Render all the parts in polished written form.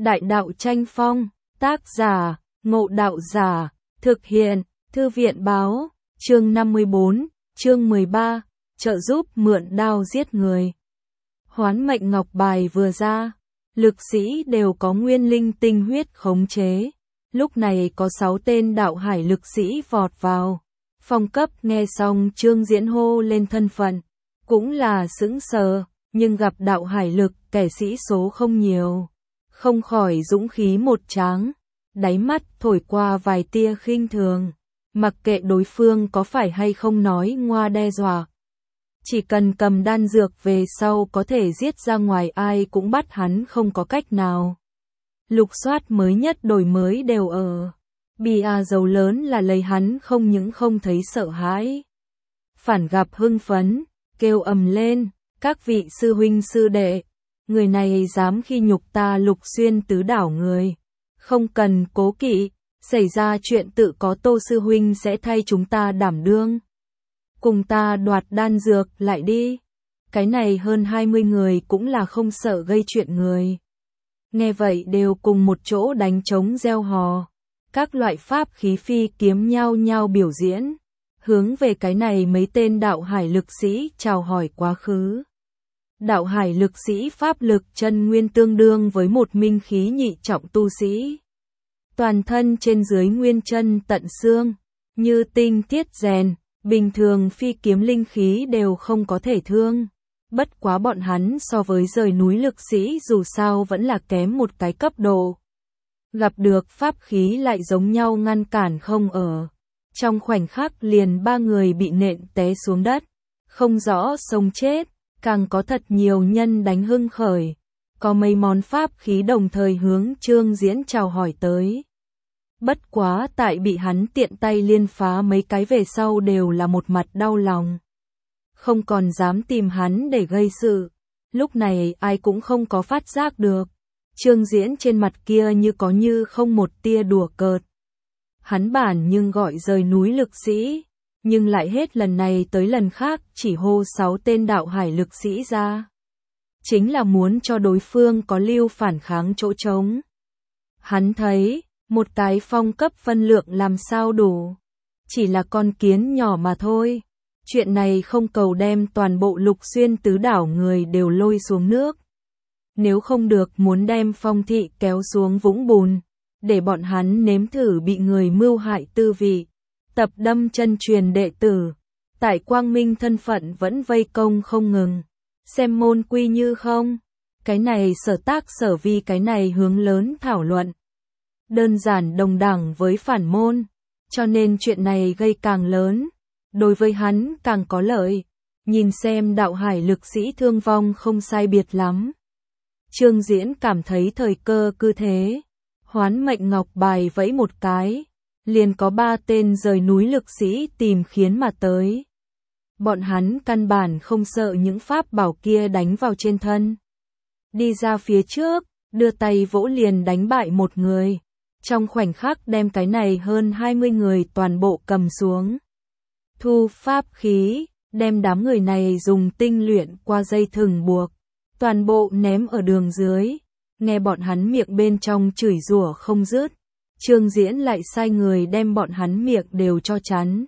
Đại đạo tranh phong, tác giả, Ngộ Đạo Giả, thực hiện, Thư viện báo, chương 54, chương 13, trợ giúp mượn đao giết người. Hoán mệnh ngọc bài vừa ra, lực sĩ đều có nguyên linh tinh huyết khống chế. Lúc này có 6 tên đạo hải lực sĩ vọt vào. Phong cấp nghe xong Trương Diễn hô lên thân phận, cũng là sững sờ, nhưng gặp đạo hải lực kẻ sĩ số không nhiều, không khỏi dũng khí một tráng, đáy mắt thổi qua vài tia khinh thường, mặc kệ đối phương có phải hay không nói ngoa đe dọa. Chỉ cần cầm đan dược về sau có thể giết ra ngoài ai cũng bắt hắn không có cách nào. Lục soát mới nhất đổi mới đều ở. Bia dầu lớn là lấy hắn không những không thấy sợ hãi. Phản gặp hưng phấn, kêu ầm lên, các vị sư huynh sư đệ. Người này dám khi nhục ta Lục Xuyên tứ đảo người. Không cần cố kỵ, xảy ra chuyện tự có Tô sư huynh sẽ thay chúng ta đảm đương. Cùng ta đoạt đan dược lại đi. Cái này hơn 20 người cũng là không sợ gây chuyện người. Nghe vậy đều cùng một chỗ đánh trống reo hò. Các loại pháp khí phi kiếm nhau nhau biểu diễn. Hướng về cái này mấy tên đạo hải lực sĩ chào hỏi quá khứ. Đạo hải lực sĩ pháp lực chân nguyên tương đương với một minh khí nhị trọng tu sĩ. Toàn thân trên dưới nguyên chân tận xương, như tinh thiết rèn. Bình thường phi kiếm linh khí đều không có thể thương. Bất quá bọn hắn so với rời núi lực sĩ dù sao vẫn là kém một cái cấp độ. Gặp được pháp khí lại giống nhau ngăn cản không ở. Trong khoảnh khắc liền 3 người bị nện té xuống đất. Không rõ sống chết, càng có thật nhiều nhân đánh hưng khởi. Có mấy món pháp khí đồng thời hướng Trương Diễn chào hỏi tới. Bất quá tại bị hắn tiện tay liên phá mấy cái về sau đều là một mặt đau lòng. Không còn dám tìm hắn để gây sự. Lúc này ai cũng không có phát giác được. Trương Diễn trên mặt kia như có như không một tia đùa cợt. Hắn bản nhưng gọi rời núi lực sĩ. Nhưng lại hết lần này tới lần khác chỉ hô 6 tên đạo hải lực sĩ ra. Chính là muốn cho đối phương có lưu phản kháng chỗ trống. Hắn thấy một cái phong cấp phân lượng làm sao đủ. Chỉ là con kiến nhỏ mà thôi. Chuyện này không cầu đem toàn bộ Lục Xuyên tứ đảo người đều lôi xuống nước. Nếu không được muốn đem Phong thị kéo xuống vũng bùn. Để bọn hắn nếm thử bị người mưu hại tư vị. Tập đâm chân truyền đệ tử. Tại Quang Minh thân phận vẫn vây công không ngừng. Xem môn quy như không. Cái này sở tác sở vi cái này hướng lớn thảo luận. Đơn giản đồng đẳng với phản môn, cho nên chuyện này gây càng lớn, đối với hắn càng có lợi. Nhìn xem đạo hải lực sĩ thương vong không sai biệt lắm. Trương Diễn cảm thấy thời cơ cứ thế, hoán mệnh ngọc bài vẫy một cái, liền có 3 tên rời núi lực sĩ tìm khiến mà tới. Bọn hắn căn bản không sợ những pháp bảo kia đánh vào trên thân. Đi ra phía trước, đưa tay vỗ liền đánh bại một người. Trong khoảnh khắc đem cái này hơn 20 người toàn bộ cầm xuống. Thu pháp khí, đem đám người này dùng tinh luyện qua dây thừng buộc. Toàn bộ ném ở đường dưới. Nghe bọn hắn miệng bên trong chửi rủa không dứt. Trương Diễn lại sai người đem bọn hắn miệng đều cho chắn.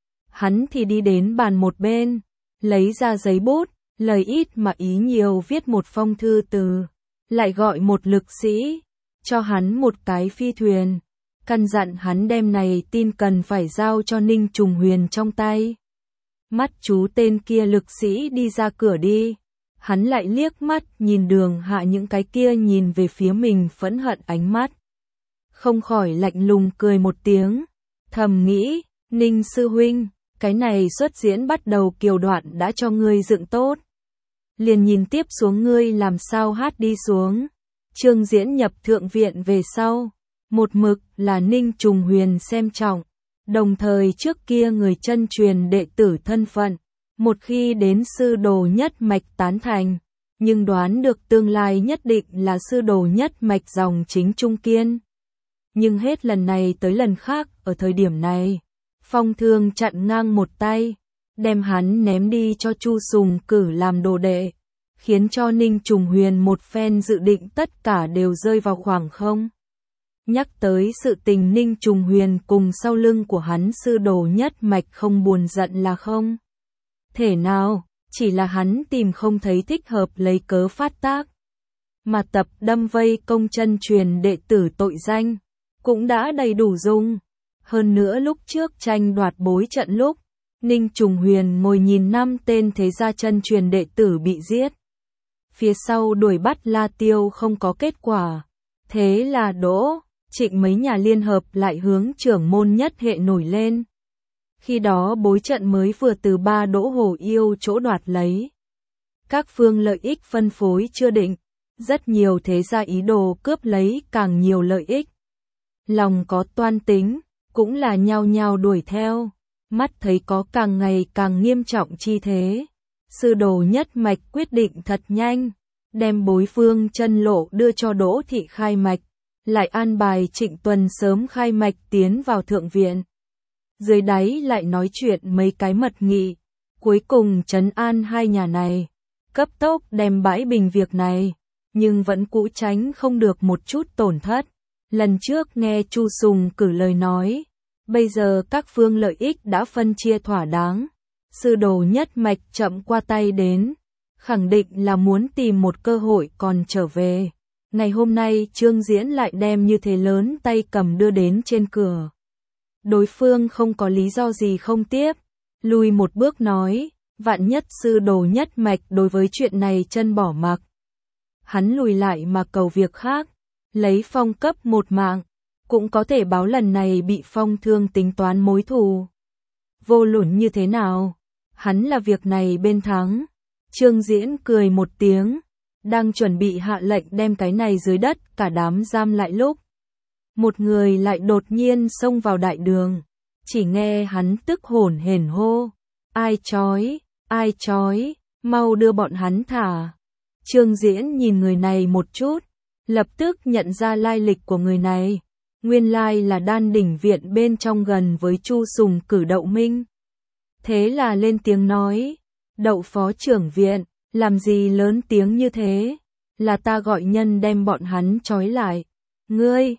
Hắn thì đi đến bàn một bên. Lấy ra giấy bút, lời ít mà ý nhiều viết một phong thư từ. Lại gọi một lực sĩ. Cho hắn một cái phi thuyền, căn dặn hắn đem này tin cần phải giao cho Ninh Trùng Huyền trong tay. Mắt chú tên kia lực sĩ đi ra cửa đi, hắn lại liếc mắt nhìn đường hạ những cái kia nhìn về phía mình phẫn hận ánh mắt. Không khỏi lạnh lùng cười một tiếng, thầm nghĩ, Ninh sư huynh, cái này xuất diễn bắt đầu kiều đoạn đã cho ngươi dựng tốt. Liền nhìn tiếp xuống ngươi làm sao hát đi xuống. Trương Diễn nhập thượng viện về sau, một mực là Ninh Trùng Huyền xem trọng, đồng thời trước kia người chân truyền đệ tử thân phận, một khi đến sư đồ nhất mạch tán thành, nhưng đoán được tương lai nhất định là sư đồ nhất mạch dòng chính trung kiên. Nhưng hết lần này tới lần khác, ở thời điểm này, Phong Thương chặn ngang một tay, đem hắn ném đi cho Chu Sùng cử làm đồ đệ. khiến cho Ninh Trùng Huyền một phen dự định tất cả đều rơi vào khoảng không. Nhắc tới sự tình Ninh Trùng Huyền cùng sau lưng của hắn sư đồ nhất mạch không buồn giận là không thể nào, chỉ là hắn tìm không thấy thích hợp lấy cớ phát tác. Mà tập đâm vây công chân truyền đệ tử tội danh, cũng đã đầy đủ dùng. Hơn nữa lúc trước tranh đoạt bối trận lúc, Ninh Trùng Huyền ngồi nhìn 5 tên thế gia chân truyền đệ tử bị giết. Phía sau đuổi bắt La Tiêu không có kết quả. Thế là Đỗ, Trịnh mấy nhà liên hợp lại hướng trưởng môn nhất hệ nổi lên. Khi đó bối trận mới vừa từ 3 Đỗ Hồ Yêu chỗ đoạt lấy. Các phương lợi ích phân phối chưa định, rất nhiều thế gia ý đồ cướp lấy càng nhiều lợi ích. Lòng có toan tính, cũng là nhao nhao đuổi theo, mắt thấy có càng ngày càng nghiêm trọng chi thế. Sư đồ nhất mạch quyết định thật nhanh, đem bối phương chân lộ đưa cho Đỗ Thị khai mạch, lại an bài Trịnh Tuần sớm khai mạch tiến vào thượng viện. Dưới đáy lại nói chuyện mấy cái mật nghị, cuối cùng trấn an hai nhà này, cấp tốc đem bãi bình việc này, nhưng vẫn cũ tránh không được một chút tổn thất. Lần trước nghe Chu Sùng cử lời nói, bây giờ các phương lợi ích đã phân chia thỏa đáng, sư đồ nhất mạch chậm qua tay đến, khẳng định là muốn tìm một cơ hội còn trở về. Ngày hôm nay Trương Diễn lại đem như thế lớn tay cầm đưa đến trên cửa. Đối phương không có lý do gì không tiếp, lùi một bước nói, vạn nhất sư đồ nhất mạch đối với chuyện này chân bỏ mặc. Hắn lùi lại mà cầu việc khác, lấy Phong cấp một mạng, cũng có thể báo lần này bị Phong thương tính toán mối thù. Vô luận như thế nào, hắn là việc này bên thắng. Trương Diễn cười một tiếng, đang chuẩn bị hạ lệnh đem cái này dưới đất cả đám giam lại lúc. Một người lại đột nhiên xông vào đại đường, chỉ nghe hắn tức hổn hển hô, ai chói, mau đưa bọn hắn thả. Trương Diễn nhìn người này một chút, lập tức nhận ra lai lịch của người này, nguyên lai là Đan Đỉnh viện bên trong gần với Chu Sùng cử Đậu Minh. Thế là lên tiếng nói, Đậu phó trưởng viện, làm gì lớn tiếng như thế, là ta gọi nhân đem bọn hắn trói lại. Ngươi,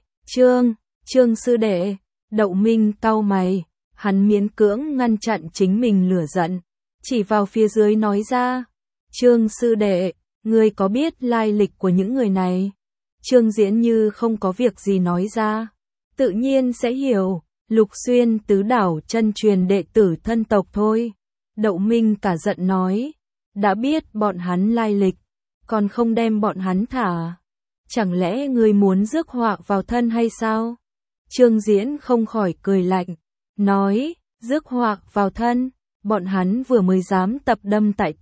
Trương sư đệ. Đậu Minh cau mày, hắn miễn cưỡng ngăn chặn chính mình lửa giận, chỉ vào phía dưới nói ra, Trương sư đệ, ngươi có biết lai lịch của những người này? Trương Diễn như không có việc gì nói ra, tự nhiên sẽ hiểu, Lục Xuyên tứ đảo chân truyền đệ tử thân tộc thôi. Đậu Minh cả giận nói, đã biết bọn hắn lai lịch, còn không đem bọn hắn thả. Chẳng lẽ ngươi muốn rước họa vào thân hay sao? Trương Diễn không khỏi cười lạnh, nói, rước họa vào thân, bọn hắn vừa mới dám tập đâm tại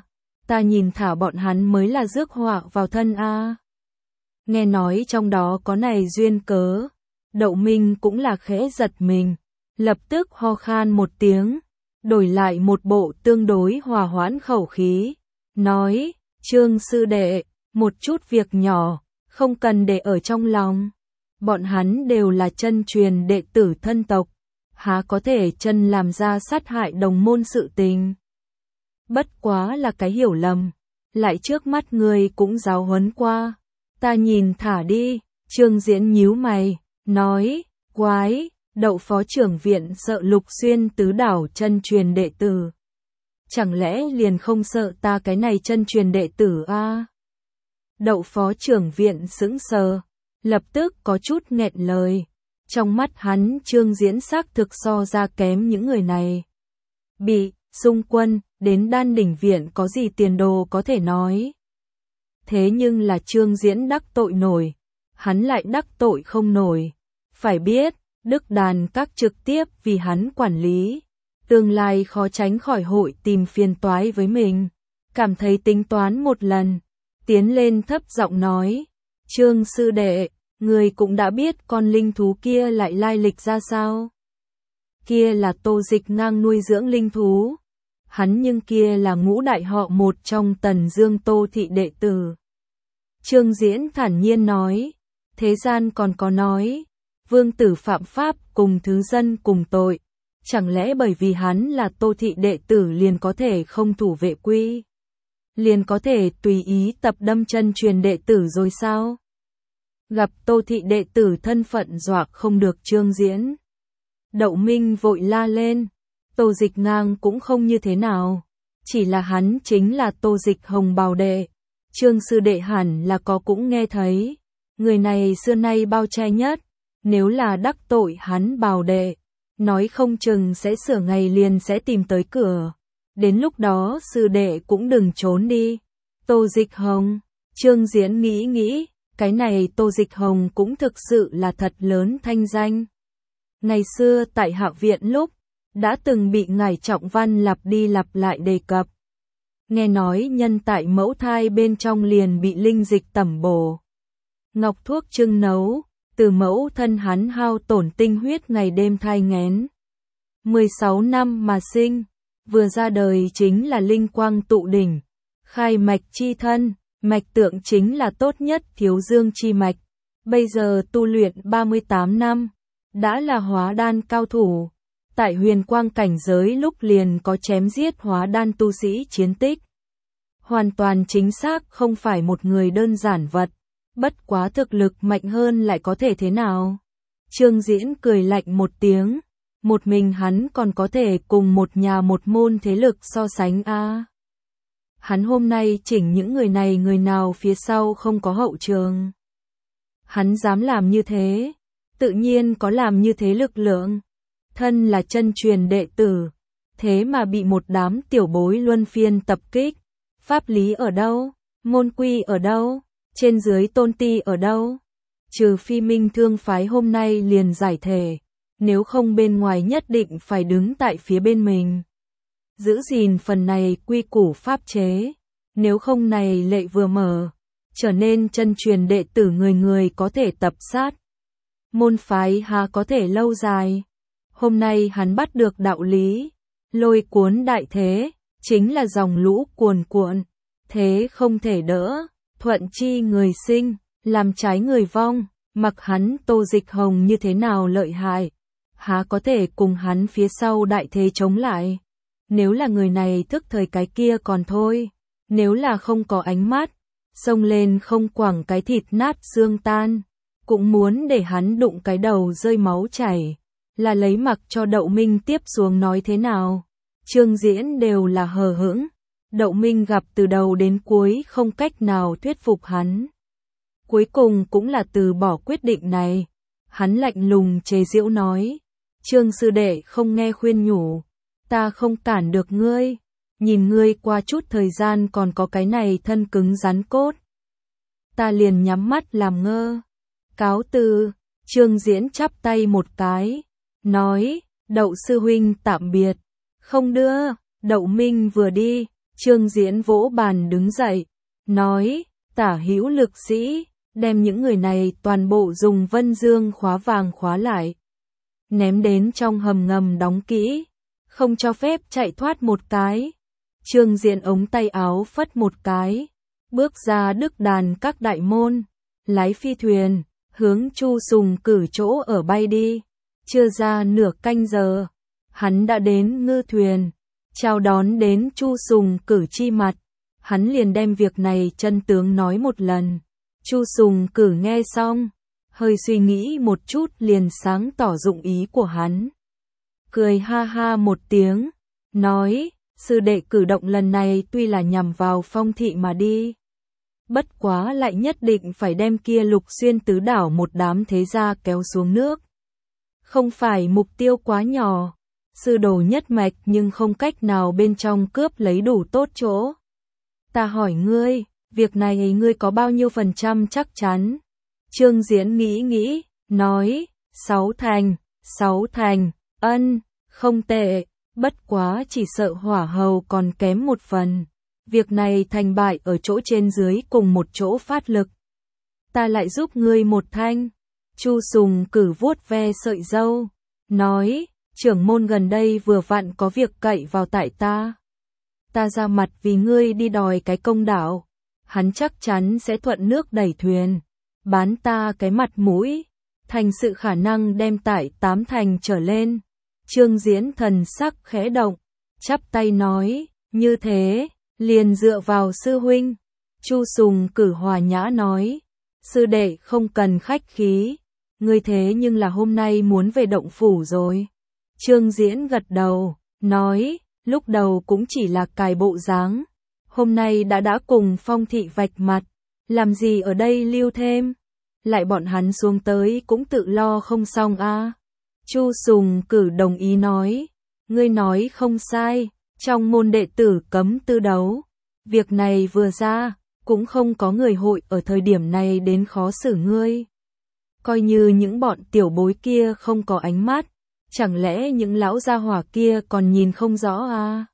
ta nhìn thả bọn hắn mới là rước họa vào thân a. Nghe nói trong đó có này duyên cớ, Đậu Minh cũng là khẽ giật mình, lập tức ho khan một tiếng, đổi lại một bộ tương đối hòa hoãn khẩu khí, nói, Trương sư đệ, một chút việc nhỏ, không cần để ở trong lòng. Bọn hắn đều là chân truyền đệ tử thân tộc, há có thể chân làm ra sát hại đồng môn sự tình. Bất quá là cái hiểu lầm, lại trước mắt người cũng giáo huấn qua, ta nhìn thả đi. Trương Diễn nhíu mày, nói, quái, Đậu phó trưởng viện sợ Lục Xuyên tứ đảo chân truyền đệ tử. Chẳng lẽ liền không sợ ta cái này chân truyền đệ tử a? Đậu phó trưởng viện sững sờ, lập tức có chút nghẹn lời. Trong mắt hắn Trương Diễn xác thực so ra kém những người này. Bị xung quân, đến Đan Đỉnh viện có gì tiền đồ có thể nói. Thế nhưng là Trương Diễn đắc tội nổi, hắn lại đắc tội không nổi. Phải biết, Đức Đàn các trực tiếp vì hắn quản lý, tương lai khó tránh khỏi hội tìm phiền toái với mình. Cảm thấy tính toán một lần, tiến lên thấp giọng nói, Trương sư đệ, người cũng đã biết con linh thú kia lại lai lịch ra sao? Kia là Tô Dịch Ngang nuôi dưỡng linh thú. Hắn nhưng kia là ngũ đại họ một trong Tần Dương Tô thị đệ tử. Trương Diễn thản nhiên nói, thế gian còn có nói, vương tử phạm pháp cùng thứ dân cùng tội, chẳng lẽ bởi vì hắn là Tô thị đệ tử liền có thể không thủ vệ quy liền có thể tùy ý tập đâm chân truyền đệ tử rồi sao? Gặp Tô thị đệ tử thân phận dọa không được Trương Diễn. Đậu Minh vội la lên, Tô Dịch Ngang cũng không như thế nào, chỉ là hắn chính là Tô Dịch Hồng bào đệ. Trương sư đệ hẳn là có cũng nghe thấy, người này xưa nay bao che nhất, nếu là đắc tội hắn bào đệ, nói không chừng sẽ sửa ngày liền sẽ tìm tới cửa. Đến lúc đó sư đệ cũng đừng trốn đi. Tô Dịch Hồng, Trương Diễn nghĩ, cái này Tô Dịch Hồng cũng thực sự là thật lớn thanh danh. Ngày xưa tại Hạ viện lúc, đã từng bị Ngải Trọng Văn lặp đi lặp lại đề cập. Nghe nói nhân tại mẫu thai bên trong liền bị linh dịch tẩm bổ. Ngọc thuốc trưng nấu, từ mẫu thân hắn hao tổn tinh huyết ngày đêm thai nghén. 16 năm mà sinh, vừa ra đời chính là linh quang tụ đỉnh, khai mạch chi thân, mạch tượng chính là tốt nhất thiếu dương chi mạch. Bây giờ tu luyện 38 năm, đã là hóa đan cao thủ. Tại huyền quang cảnh giới lúc liền có chém giết hóa đan tu sĩ chiến tích. Hoàn toàn chính xác không phải một người đơn giản vật, bất quá thực lực mạnh hơn lại có thể thế nào. Trương Diễn cười lạnh một tiếng, một mình hắn còn có thể cùng một nhà một môn thế lực so sánh a. Hắn hôm nay chỉnh những người này người nào phía sau không có hậu trường. Hắn dám làm như thế, tự nhiên có làm như thế lực lượng. Thân là chân truyền đệ tử, thế mà bị một đám tiểu bối luân phiên tập kích. Pháp lý ở đâu? Môn quy ở đâu? Trên dưới tôn ti ở đâu? Trừ phi Minh Thương phái hôm nay liền giải thể, nếu không bên ngoài nhất định phải đứng tại phía bên mình. Giữ gìn phần này quy củ pháp chế, nếu không này lệ vừa mở, trở nên chân truyền đệ tử người người có thể tập sát. Môn phái hà có thể lâu dài. Hôm nay hắn bắt được đạo lý, lôi cuốn đại thế, chính là dòng lũ cuồn cuộn, thế không thể đỡ, thuận chi người sinh, làm trái người vong, mặc hắn Tô Dịch Hồng như thế nào lợi hại, há có thể cùng hắn phía sau đại thế chống lại. Nếu là người này thức thời cái kia còn thôi, nếu là không có ánh mắt, xông lên không quẳng cái thịt nát xương tan, cũng muốn để hắn đụng cái đầu rơi máu chảy, là lấy mặc cho Đậu Minh tiếp xuống nói thế nào. Trương Diễn đều là hờ hững, Đậu Minh gặp từ đầu đến cuối không cách nào thuyết phục hắn. Cuối cùng cũng là từ bỏ quyết định này, hắn lạnh lùng chế giễu nói, Trương sư đệ không nghe khuyên nhủ, ta không cản được ngươi, nhìn ngươi qua chút thời gian còn có cái này thân cứng rắn cốt. Ta liền nhắm mắt làm ngơ, cáo từ. Trương Diễn chắp tay một cái, nói, Đậu sư huynh tạm biệt, không đưa. Đậu Minh vừa đi, Trương Diễn vỗ bàn đứng dậy, nói, tả hữu lực sĩ, đem những người này toàn bộ dùng vân dương khóa vàng khóa lại, ném đến trong hầm ngầm đóng kỹ, không cho phép chạy thoát một cái. Trương Diễn ống tay áo phất một cái, bước ra Đức Đàn các đại môn, lái phi thuyền, hướng Chu Sùng Cử chỗ ở bay đi. Chưa ra nửa canh giờ, hắn đã đến ngư thuyền, chào đón đến Chu Sùng Cử chi mặt, hắn liền đem việc này chân tướng nói một lần. Chu Sùng Cử nghe xong, hơi suy nghĩ một chút liền sáng tỏ dụng ý của hắn. Cười ha ha một tiếng, nói, sư đệ cử động lần này tuy là nhằm vào Phong thị mà đi, bất quá lại nhất định phải đem kia Lục Xuyên tứ đảo một đám thế gia kéo xuống nước. Không phải mục tiêu quá nhỏ, sư đồ nhất mạch nhưng không cách nào bên trong cướp lấy đủ tốt chỗ. Ta hỏi ngươi, việc này ngươi có bao nhiêu phần trăm chắc chắn? Trương Diễn nghĩ, nói, 6 thành, ân, không tệ, bất quá chỉ sợ hỏa hầu còn kém một phần. Việc này thành bại ở chỗ trên dưới cùng một chỗ phát lực. Ta lại giúp ngươi một thanh. Chu Sùng Cử vuốt ve sợi râu, nói, trưởng môn gần đây vừa vặn có việc cậy vào tại ta. Ta ra mặt vì ngươi đi đòi cái công đạo, hắn chắc chắn sẽ thuận nước đẩy thuyền, bán ta cái mặt mũi, thành sự khả năng đem tại 8 thành trở lên. Trương Diễn thần sắc khẽ động, chắp tay nói, như thế, liền dựa vào sư huynh. Chu Sùng Cử hòa nhã nói, sư đệ không cần khách khí, ngươi thế nhưng là hôm nay muốn về động phủ rồi. Trương Diễn gật đầu, nói, lúc đầu cũng chỉ là cài bộ dáng, hôm nay đã cùng Phong thị vạch mặt, làm gì ở đây lưu thêm, lại bọn hắn xuống tới cũng tự lo không xong a. Chu Sùng Cử đồng ý nói, ngươi nói không sai, trong môn đệ tử cấm tư đấu, việc này vừa ra, cũng không có người hội ở thời điểm này đến khó xử ngươi. Coi như những bọn tiểu bối kia không có ánh mắt, chẳng lẽ những lão gia hỏa kia còn nhìn không rõ à?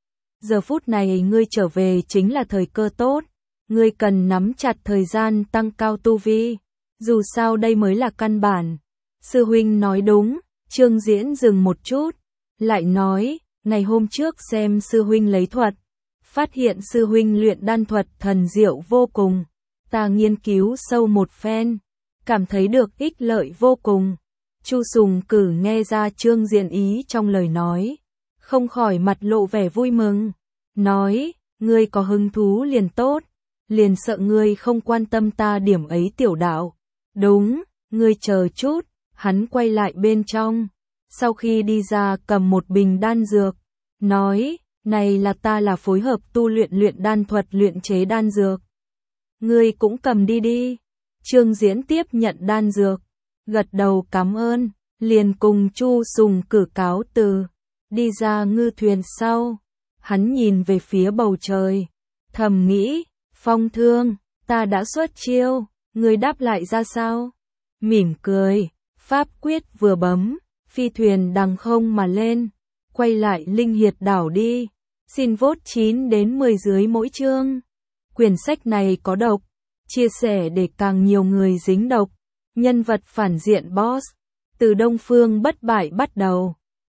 Giờ phút này ngươi trở về chính là thời cơ tốt, ngươi cần nắm chặt thời gian tăng cao tu vi, dù sao đây mới là căn bản. Sư huynh nói đúng. Trương Diễn dừng một chút, lại nói, ngày hôm trước xem sư huynh lấy thuật, phát hiện sư huynh luyện đan thuật thần diệu vô cùng, ta nghiên cứu sâu một phen, cảm thấy được ích lợi vô cùng. Chu Sùng Cử nghe ra Trương Diễn ý trong lời nói, không khỏi mặt lộ vẻ vui mừng, nói, ngươi có hứng thú liền tốt, liền sợ ngươi không quan tâm ta điểm ấy tiểu đạo. Đúng, ngươi chờ chút. Hắn quay lại bên trong, sau khi đi ra cầm một bình đan dược, nói, này là ta là phối hợp tu luyện đan thuật luyện chế đan dược. Ngươi cũng cầm đi đi. Trương Diễn tiếp nhận đan dược, gật đầu cảm ơn, liền cùng Chu Sùng Cử cáo từ, đi ra ngư thuyền sau. Hắn nhìn về phía bầu trời, thầm nghĩ, Phong Thương, ta đã xuất chiêu, ngươi đáp lại ra sao? Mỉm cười. Pháp quyết vừa bấm, phi thuyền đằng không mà lên, quay lại Linh Hiệt đảo đi. Xin vote 9 đến 10 dưới mỗi chương. Quyển sách này có độc, chia sẻ để càng nhiều người dính độc. Nhân vật phản diện boss, từ Đông Phương bất bại bắt đầu.